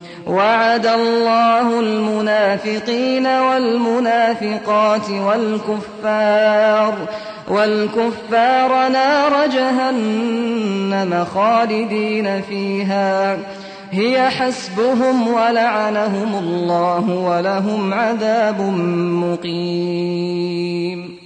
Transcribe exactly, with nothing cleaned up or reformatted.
وعد الله المنافقين والمنافقات والكفار والكفار نار جهنم خالدين فيها هي حسبهم ولعنهم الله ولهم عذاب مقيم.